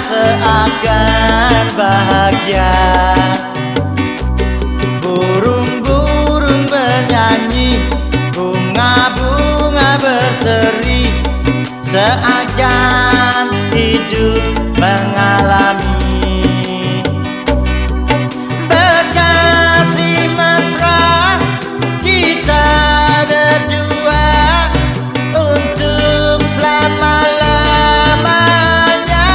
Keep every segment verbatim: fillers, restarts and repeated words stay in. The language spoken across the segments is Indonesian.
seakan bahagia. Burung-burung bernyanyi, bunga-bunga berseri, seakan hidup mengalami. Berkasih mesra kita berdua untuk selama-lamanya.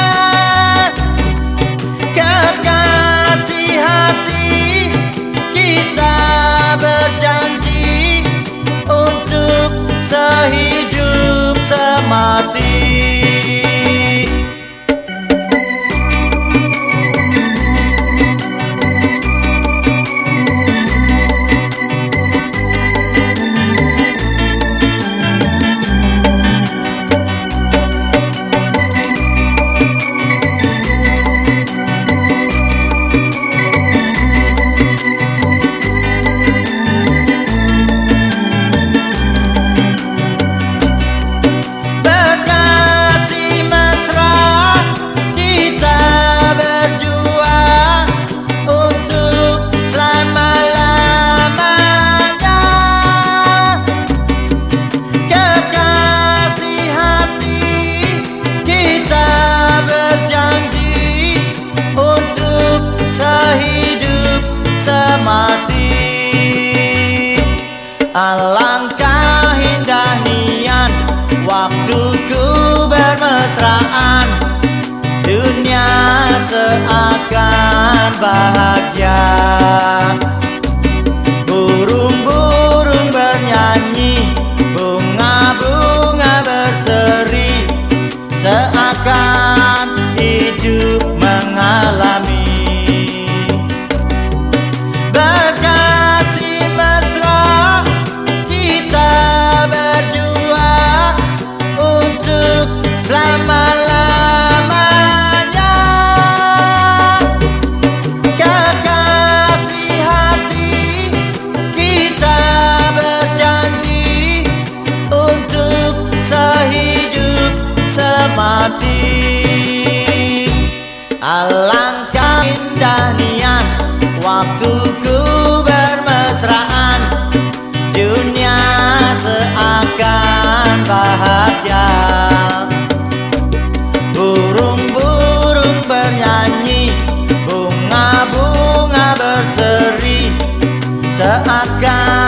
Kekasih hati kita berjanji untuk sehidup semati. Alangkah indah nian waktuku bermesraan, dunia seakan bahagia. Burung-burung bernyanyi, bunga-bunga berseri, seakan hidup mengalami. Selama-lamanya kekasih hati kita berjanji untuk sehidup semati. Alangkah indah nian waktuku bermesraan, dunia seakan bahagia. Burung-burung bernyanyi, bunga-bunga berseri, seakan